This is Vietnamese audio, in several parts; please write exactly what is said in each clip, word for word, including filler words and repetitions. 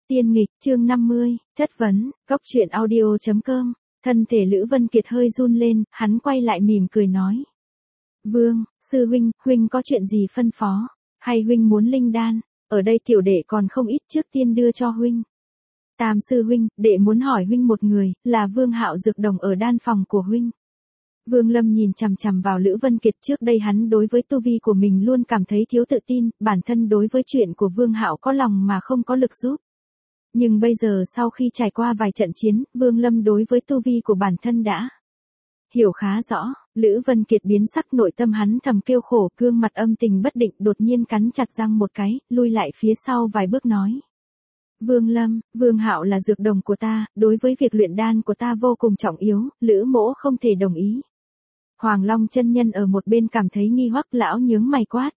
Tiên nghịch, chương năm mươi, chất vấn, cốc truyện audio chấm com. Thân thể Lữ Vân Kiệt hơi run lên, hắn quay lại mỉm cười nói. Vương, sư huynh, huynh có chuyện gì phân phó? Hay huynh muốn linh đan? Ở đây tiểu đệ còn không ít, trước tiên đưa cho huynh. Tam sư huynh, đệ muốn hỏi huynh một người, là Vương Hạo dược đồng ở đan phòng của huynh. Vương Lâm nhìn chằm chằm vào Lữ Vân Kiệt, trước đây hắn đối với tu vi của mình luôn cảm thấy thiếu tự tin, bản thân đối với chuyện của Vương Hạo có lòng mà không có lực giúp. Nhưng bây giờ sau khi trải qua vài trận chiến, Vương Lâm đối với tu vi của bản thân đã hiểu khá rõ. Lữ Vân Kiệt biến sắc, nội tâm hắn thầm kêu khổ, gương mặt âm tình bất định, đột nhiên cắn chặt răng một cái, lui lại phía sau vài bước nói. Vương Lâm, Vương Hạo là dược đồng của ta, đối với việc luyện đan của ta vô cùng trọng yếu, Lữ mỗ không thể đồng ý. Hoàng Long chân nhân ở một bên cảm thấy nghi hoặc, lão nhướng mày quát.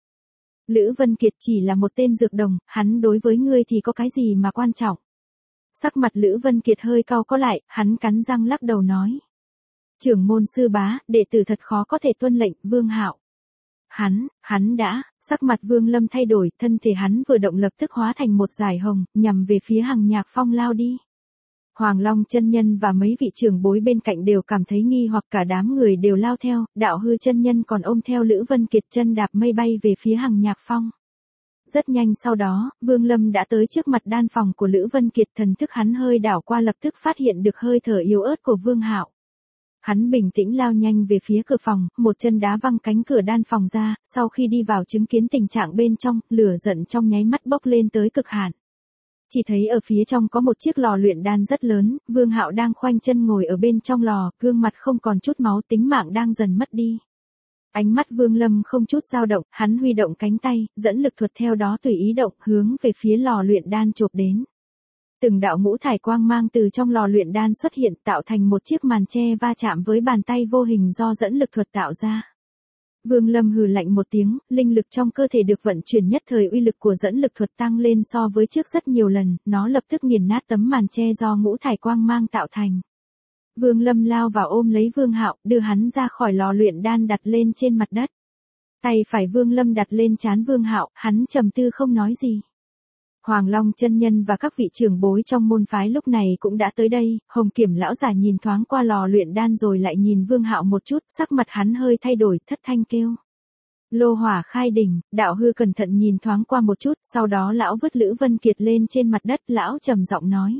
Lữ Vân Kiệt chỉ là một tên dược đồng, hắn đối với ngươi thì có cái gì mà quan trọng. Sắc mặt Lữ Vân Kiệt hơi cau có lại, hắn cắn răng lắc đầu nói. Trưởng môn sư bá, đệ tử thật khó có thể tuân lệnh, Vương Hạo. Hắn, hắn đã, sắc mặt Vương Lâm thay đổi, thân thể hắn vừa động lập tức hóa thành một dải hồng, nhằm về phía Hằng Nhạc Phong lao đi. Hoàng Long chân nhân và mấy vị trưởng bối bên cạnh đều cảm thấy nghi hoặc, cả đám người đều lao theo, Đạo Hư chân nhân còn ôm theo Lữ Vân Kiệt, chân đạp mây bay về phía Hằng Nhạc Phong. Rất nhanh sau đó, Vương Lâm đã tới trước mặt đan phòng của Lữ Vân Kiệt, thần thức hắn hơi đảo qua lập tức phát hiện được hơi thở yếu ớt của Vương Hạo. Hắn bình tĩnh lao nhanh về phía cửa phòng, một chân đá văng cánh cửa đan phòng ra, sau khi đi vào chứng kiến tình trạng bên trong, lửa giận trong nháy mắt bốc lên tới cực hạn. Chỉ thấy ở phía trong có một chiếc lò luyện đan rất lớn, Vương Hạo đang khoanh chân ngồi ở bên trong lò, gương mặt không còn chút máu, tính mạng đang dần mất đi. Ánh mắt Vương Lâm không chút dao động, hắn huy động cánh tay, dẫn lực thuật theo đó tùy ý động, hướng về phía lò luyện đan chộp đến. Từng đạo ngũ thải quang mang từ trong lò luyện đan xuất hiện, tạo thành một chiếc màn che va chạm với bàn tay vô hình do dẫn lực thuật tạo ra. Vương Lâm hừ lạnh một tiếng, linh lực trong cơ thể được vận chuyển, nhất thời uy lực của dẫn lực thuật tăng lên so với trước rất nhiều lần, nó lập tức nghiền nát tấm màn che do ngũ thải quang mang tạo thành. Vương Lâm lao vào ôm lấy Vương Hạo, đưa hắn ra khỏi lò luyện đan đặt lên trên mặt đất. Tay phải Vương Lâm đặt lên trán Vương Hạo, hắn trầm tư không nói gì. Hoàng Long chân nhân và các vị trưởng bối trong môn phái lúc này cũng đã tới đây, Hồng Kiểm lão giả nhìn thoáng qua lò luyện đan rồi lại nhìn Vương Hạo một chút, sắc mặt hắn hơi thay đổi, thất thanh kêu. Lô hỏa khai đỉnh, Đạo Hư cẩn thận nhìn thoáng qua một chút, sau đó lão vứt Lữ Vân Kiệt lên trên mặt đất, lão trầm giọng nói.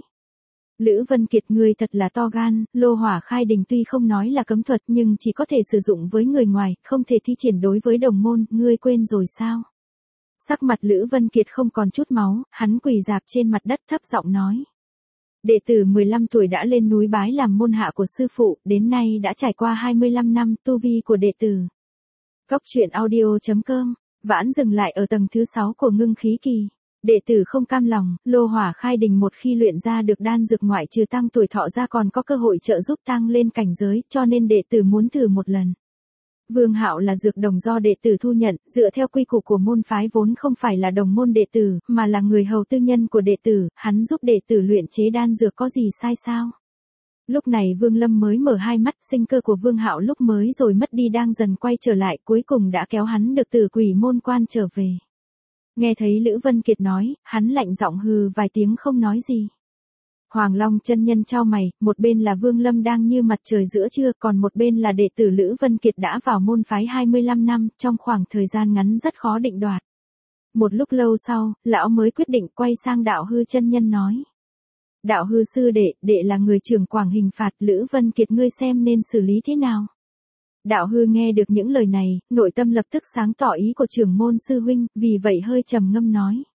Lữ Vân Kiệt, ngươi thật là to gan, lô hỏa khai đỉnh tuy không nói là cấm thuật nhưng chỉ có thể sử dụng với người ngoài, không thể thi triển đối với đồng môn, ngươi quên rồi sao? Sắc mặt Lữ Vân Kiệt không còn chút máu, hắn quỳ rạp trên mặt đất thấp giọng nói. Đệ tử mười lăm tuổi đã lên núi bái làm môn hạ của sư phụ, đến nay đã trải qua hai mươi lăm năm, tu vi của đệ tử. Cốc truyện audio chấm com, vãn dừng lại ở tầng thứ sáu của ngưng khí kỳ. Đệ tử không cam lòng, lô hỏa khai đình một khi luyện ra được đan dược ngoại trừ tăng tuổi thọ ra còn có cơ hội trợ giúp tăng lên cảnh giới, cho nên đệ tử muốn thử một lần. Vương Hạo là dược đồng do đệ tử thu nhận, dựa theo quy củ của môn phái vốn không phải là đồng môn đệ tử, mà là người hầu tư nhân của đệ tử, hắn giúp đệ tử luyện chế đan dược có gì sai sao? Lúc này Vương Lâm mới mở hai mắt, sinh cơ của Vương Hạo lúc mới rồi mất đi đang dần quay trở lại, cuối cùng đã kéo hắn được từ quỷ môn quan trở về. Nghe thấy Lữ Vân Kiệt nói, hắn lạnh giọng hừ vài tiếng không nói gì. Hoàng Long chân nhân chau mày, một bên là Vương Lâm đang như mặt trời giữa trưa, còn một bên là đệ tử Lữ Vân Kiệt đã vào môn phái hai mươi lăm năm, trong khoảng thời gian ngắn rất khó định đoạt. Một lúc lâu sau, lão mới quyết định quay sang Đạo Hư chân nhân nói. Đạo Hư sư đệ, đệ là người trưởng quảng hình phạt, Lữ Vân Kiệt ngươi xem nên xử lý thế nào? Đạo Hư nghe được những lời này, nội tâm lập tức sáng tỏ ý của trưởng môn sư huynh, vì vậy hơi trầm ngâm nói.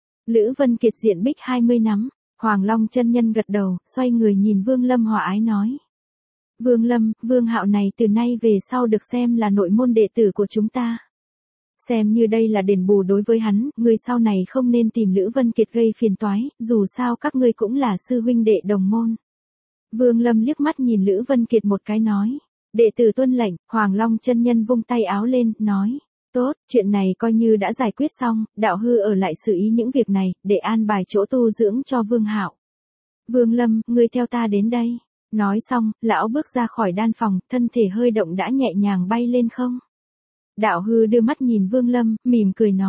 Lữ Vân Kiệt diện bích hai mươi năm. Hoàng Long chân nhân gật đầu, xoay người nhìn Vương Lâm hòa ái nói. Vương Lâm, Vương Hạo này từ nay về sau được xem là nội môn đệ tử của chúng ta. Xem như đây là đền bù đối với hắn, người sau này không nên tìm Lữ Vân Kiệt gây phiền toái, dù sao các ngươi cũng là sư huynh đệ đồng môn. Vương Lâm liếc mắt nhìn Lữ Vân Kiệt một cái nói. Đệ tử tuân lệnh, Hoàng Long chân nhân vung tay áo lên, nói. Tốt, chuyện này coi như đã giải quyết xong, Đạo Hư ở lại xử ý những việc này, để an bài chỗ tu dưỡng cho Vương Hạo. Vương Lâm, ngươi theo ta đến đây. Nói xong, lão bước ra khỏi đan phòng, thân thể hơi động đã nhẹ nhàng bay lên không. Đạo Hư đưa mắt nhìn Vương Lâm, mỉm cười nói.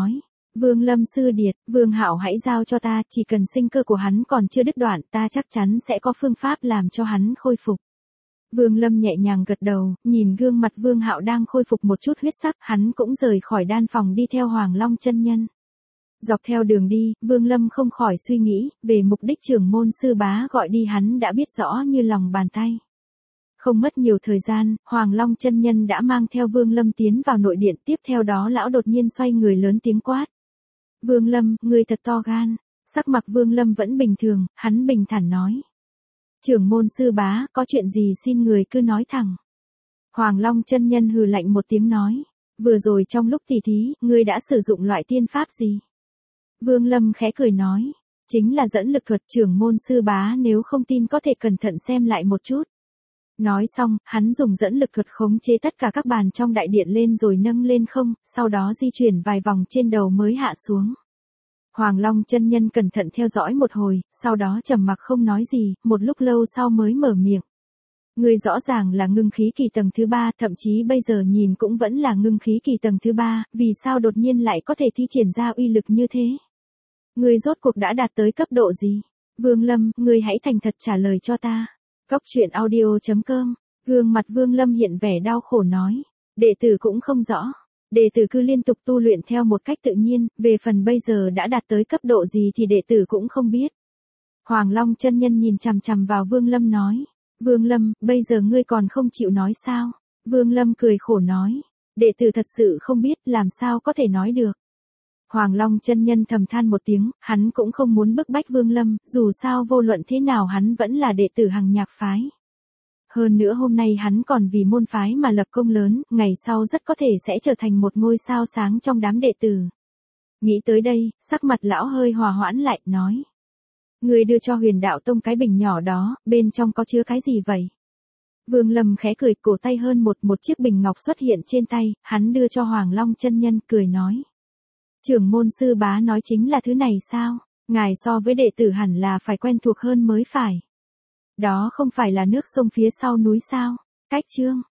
Vương Lâm sư điệt, Vương Hạo hãy giao cho ta, chỉ cần sinh cơ của hắn còn chưa đứt đoạn, ta chắc chắn sẽ có phương pháp làm cho hắn khôi phục. Vương Lâm nhẹ nhàng gật đầu, nhìn gương mặt Vương Hạo đang khôi phục một chút huyết sắc, hắn cũng rời khỏi đan phòng đi theo Hoàng Long chân nhân. Dọc theo đường đi, Vương Lâm không khỏi suy nghĩ, về mục đích trưởng môn sư bá gọi đi hắn đã biết rõ như lòng bàn tay. Không mất nhiều thời gian, Hoàng Long chân nhân đã mang theo Vương Lâm tiến vào nội điện, tiếp theo đó lão đột nhiên xoay người lớn tiếng quát. Vương Lâm, ngươi thật to gan. Sắc mặt Vương Lâm vẫn bình thường, hắn bình thản nói. Trưởng môn sư bá, có chuyện gì xin người cứ nói thẳng. Hoàng Long chân nhân hừ lạnh một tiếng nói. Vừa rồi trong lúc tỉ thí, ngươi đã sử dụng loại tiên pháp gì? Vương Lâm khẽ cười nói. Chính là dẫn lực thuật, trưởng môn sư bá, nếu không tin có thể cẩn thận xem lại một chút. Nói xong, hắn dùng dẫn lực thuật khống chế tất cả các bàn trong đại điện lên rồi nâng lên không, sau đó di chuyển vài vòng trên đầu mới hạ xuống. Hoàng Long chân nhân cẩn thận theo dõi một hồi, sau đó trầm mặc không nói gì, một lúc lâu sau mới mở miệng. Người rõ ràng là ngưng khí kỳ tầng thứ ba, thậm chí bây giờ nhìn cũng vẫn là ngưng khí kỳ tầng thứ ba, vì sao đột nhiên lại có thể thi triển ra uy lực như thế? Người rốt cuộc đã đạt tới cấp độ gì? Vương Lâm, người hãy thành thật trả lời cho ta. Cốc truyện audio chấm com, gương mặt Vương Lâm hiện vẻ đau khổ nói. Đệ tử cũng không rõ. Đệ tử cứ liên tục tu luyện theo một cách tự nhiên, về phần bây giờ đã đạt tới cấp độ gì thì đệ tử cũng không biết. Hoàng Long chân nhân nhìn chằm chằm vào Vương Lâm nói. Vương Lâm, bây giờ ngươi còn không chịu nói sao? Vương Lâm cười khổ nói. Đệ tử thật sự không biết, làm sao có thể nói được. Hoàng Long chân nhân thầm than một tiếng, hắn cũng không muốn bức bách Vương Lâm, dù sao vô luận thế nào hắn vẫn là đệ tử Hằng Nhạc phái. Hơn nữa hôm nay hắn còn vì môn phái mà lập công lớn, ngày sau rất có thể sẽ trở thành một ngôi sao sáng trong đám đệ tử. Nghĩ tới đây, sắc mặt lão hơi hòa hoãn lại, nói. Người đưa cho Huyền Đạo Tông cái bình nhỏ đó, bên trong có chứa cái gì vậy? Vương Lâm khẽ cười, cổ tay hơn một một chiếc bình ngọc xuất hiện trên tay, hắn đưa cho Hoàng Long chân nhân, cười nói. Trưởng môn sư bá nói chính là thứ này sao? Ngài so với đệ tử hẳn là phải quen thuộc hơn mới phải. Đó không phải là nước sông phía sau núi sao? Cách chương.